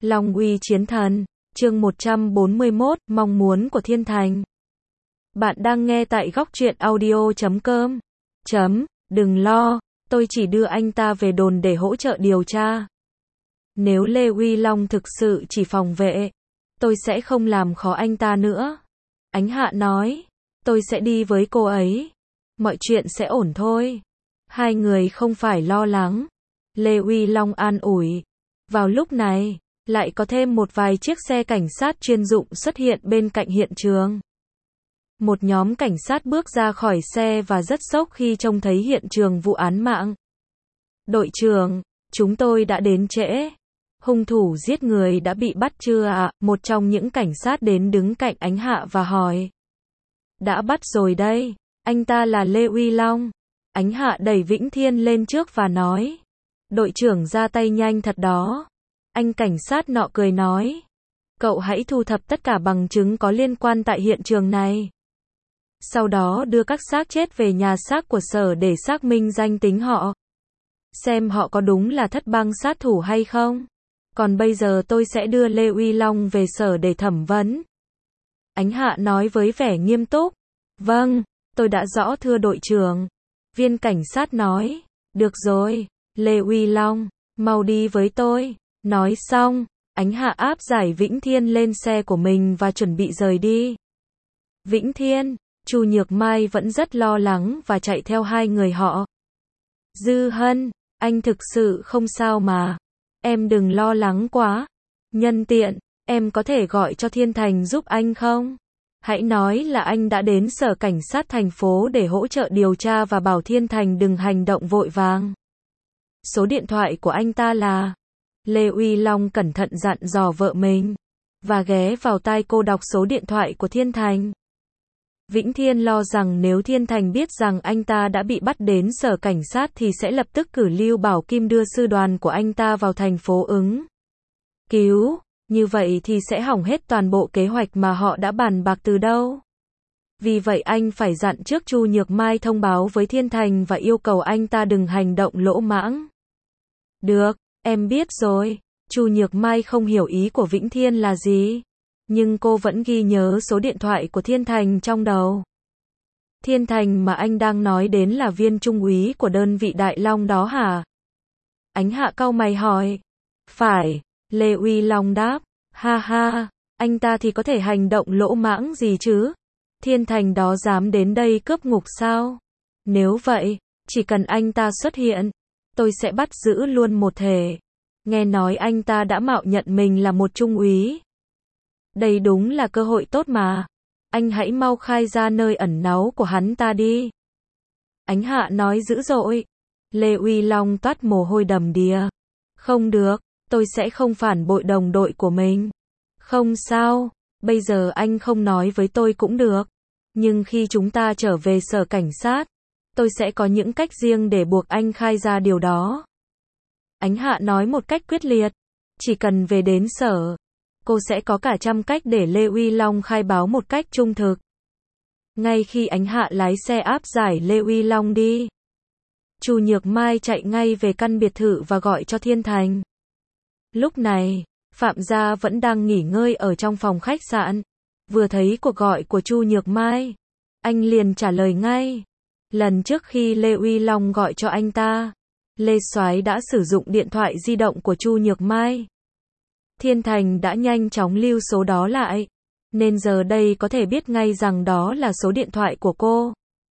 Long uy chiến thần, chương 141, mong muốn của Thiên Thành. Bạn đang nghe tại góc truyện audio.com. Đừng lo, tôi chỉ đưa anh ta về đồn để hỗ trợ điều tra. Nếu Lê Uy Long thực sự chỉ phòng vệ, tôi sẽ không làm khó anh ta nữa. Ánh Hạ nói, tôi sẽ đi với cô ấy. Mọi chuyện sẽ ổn thôi. Hai người không phải lo lắng. Lê Uy Long an ủi. Vào lúc này, lại có thêm một vài chiếc xe cảnh sát chuyên dụng xuất hiện bên cạnh hiện trường. Một nhóm cảnh sát bước ra khỏi xe và rất sốc khi trông thấy hiện trường vụ án mạng. Đội trưởng, chúng tôi đã đến trễ. Hung thủ giết người đã bị bắt chưa ạ? Một trong những cảnh sát đến đứng cạnh Ánh Hạ và hỏi. Đã bắt rồi đây, anh ta là Lê Uy Long. Ánh Hạ đẩy Vĩnh Thiên lên trước và nói. Đội trưởng ra tay nhanh thật đó. Anh cảnh sát nọ cười nói. Cậu hãy thu thập tất cả bằng chứng có liên quan tại hiện trường này. Sau đó đưa các xác chết về nhà xác của sở để xác minh danh tính họ. Xem họ có đúng là thất băng sát thủ hay không. Còn bây giờ tôi sẽ đưa Lê Uy Long về sở để thẩm vấn. Ánh Hạ nói với vẻ nghiêm túc. Vâng, tôi đã rõ thưa đội trưởng. Viên cảnh sát nói. Được rồi, Lê Uy Long, mau đi với tôi. Nói xong, Ánh Hạ áp giải Vĩnh Thiên lên xe của mình và chuẩn bị rời đi. Vĩnh Thiên, Chu Nhược Mai vẫn rất lo lắng và chạy theo hai người họ. Dư Hân, anh thực sự không sao mà. Em đừng lo lắng quá. Nhân tiện, em có thể gọi cho Thiên Thành giúp anh không? Hãy nói là anh đã đến sở cảnh sát thành phố để hỗ trợ điều tra và bảo Thiên Thành đừng hành động vội vàng. Số điện thoại của anh ta là... Lê Uy Long cẩn thận dặn dò vợ mình, và ghé vào tai cô đọc số điện thoại của Thiên Thành. Vĩnh Thiên lo rằng nếu Thiên Thành biết rằng anh ta đã bị bắt đến sở cảnh sát thì sẽ lập tức cử Lưu Bảo Kim đưa sư đoàn của anh ta vào thành phố ứng cứu, như vậy thì sẽ hỏng hết toàn bộ kế hoạch mà họ đã bàn bạc từ đâu. Vì vậy anh phải dặn trước Chu Nhược Mai thông báo với Thiên Thành và yêu cầu anh ta đừng hành động lỗ mãng. Được. Em biết rồi. Chu Nhược Mai không hiểu ý của Vĩnh Thiên là gì, nhưng cô vẫn ghi nhớ số điện thoại của Thiên Thành trong đầu. Thiên Thành mà anh đang nói đến là viên trung úy của đơn vị Đại Long đó hả? Ánh Hạ cau mày hỏi. Phải, Lê Uy Long đáp. Ha ha, anh ta thì có thể hành động lỗ mãng gì chứ? Thiên Thành đó dám đến đây cướp ngục sao? Nếu vậy, chỉ cần anh ta xuất hiện, tôi sẽ bắt giữ luôn một thể. Nghe nói anh ta đã mạo nhận mình là một trung úy. Đây đúng là cơ hội tốt mà. Anh hãy mau khai ra nơi ẩn náu của hắn ta đi. Ánh Hạ nói dữ dội. Lê Uy Long toát mồ hôi đầm đìa. Không được, tôi sẽ không phản bội đồng đội của mình. Không sao, bây giờ anh không nói với tôi cũng được. Nhưng khi chúng ta trở về sở cảnh sát, tôi sẽ có những cách riêng để buộc anh khai ra điều đó. Ánh Hạ nói một cách quyết liệt. Chỉ cần về đến sở, cô sẽ có cả trăm cách để Lê Uy Long khai báo một cách trung thực. Ngay khi Ánh Hạ lái xe áp giải Lê Uy Long đi, Chu Nhược Mai chạy ngay về căn biệt thự và gọi cho Thiên Thành. Lúc này, Phạm Gia vẫn đang nghỉ ngơi ở trong phòng khách sạn. Vừa thấy cuộc gọi của Chu Nhược Mai, anh liền trả lời ngay. Lần trước khi Lê Uy Long gọi cho anh ta, Lê Soái đã sử dụng điện thoại di động của Chu Nhược Mai. Thiên Thành đã nhanh chóng lưu số đó lại, nên giờ đây có thể biết ngay rằng đó là số điện thoại của cô.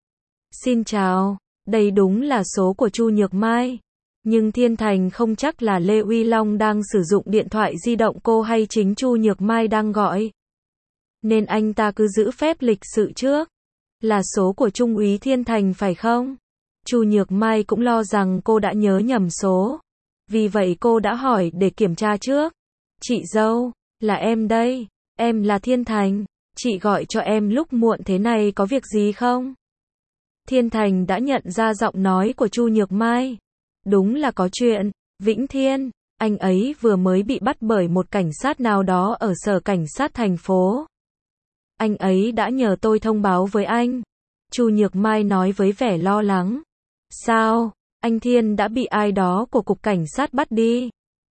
Xin chào, đây đúng là số của Chu Nhược Mai. Nhưng Thiên Thành không chắc là Lê Uy Long đang sử dụng điện thoại di động cô hay chính Chu Nhược Mai đang gọi. Nên anh ta cứ giữ phép lịch sự trước. Là số của Trung úy Thiên Thành phải không? Chu Nhược Mai cũng lo rằng cô đã nhớ nhầm số. Vì vậy cô đã hỏi để kiểm tra trước. Chị dâu, là em đây. Em là Thiên Thành. Chị gọi cho em lúc muộn thế này có việc gì không? Thiên Thành đã nhận ra giọng nói của Chu Nhược Mai. Đúng là có chuyện. Vĩnh Thiên, anh ấy vừa mới bị bắt bởi một cảnh sát nào đó ở sở cảnh sát thành phố. Anh ấy đã nhờ tôi thông báo với anh. Chu Nhược Mai nói với vẻ lo lắng. Sao? Anh Thiên đã bị ai đó của cục cảnh sát bắt đi.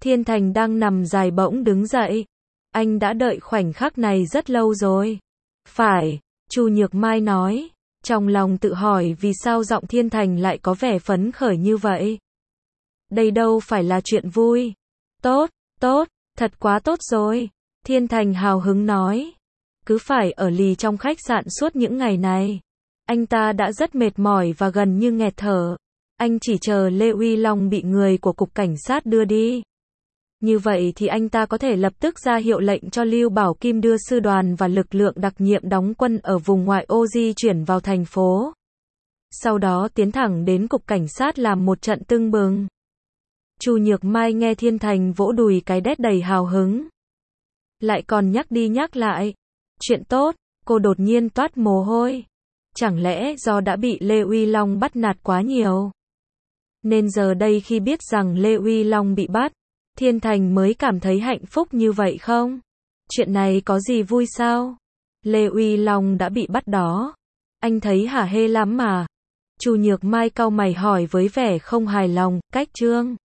Thiên Thành đang nằm dài bỗng đứng dậy. Anh đã đợi khoảnh khắc này rất lâu rồi. Phải, Chu Nhược Mai nói, trong lòng tự hỏi vì sao giọng Thiên Thành lại có vẻ phấn khởi như vậy. Đây đâu phải là chuyện vui. Tốt, tốt, thật quá tốt rồi. Thiên Thành hào hứng nói. Cứ phải ở lì trong khách sạn suốt những ngày này. Anh ta đã rất mệt mỏi và gần như nghẹt thở. Anh chỉ chờ Lê Uy Long bị người của cục cảnh sát đưa đi. Như vậy thì anh ta có thể lập tức ra hiệu lệnh cho Lưu Bảo Kim đưa sư đoàn và lực lượng đặc nhiệm đóng quân ở vùng ngoại ô di chuyển vào thành phố. Sau đó tiến thẳng đến cục cảnh sát làm một trận tưng bừng. Chu Nhược Mai nghe Thiên Thành vỗ đùi cái đét đầy hào hứng. Lại còn nhắc đi nhắc lại. Chuyện tốt, cô đột nhiên toát mồ hôi. Chẳng lẽ do đã bị Lê Uy Long bắt nạt quá nhiều? Nên giờ đây khi biết rằng Lê Uy Long bị bắt, Thiên Thành mới cảm thấy hạnh phúc như vậy không? Chuyện này có gì vui sao? Lê Uy Long đã bị bắt đó. Anh thấy hả hê lắm mà. Chu Nhược Mai cau mày hỏi với vẻ không hài lòng, cách Trương.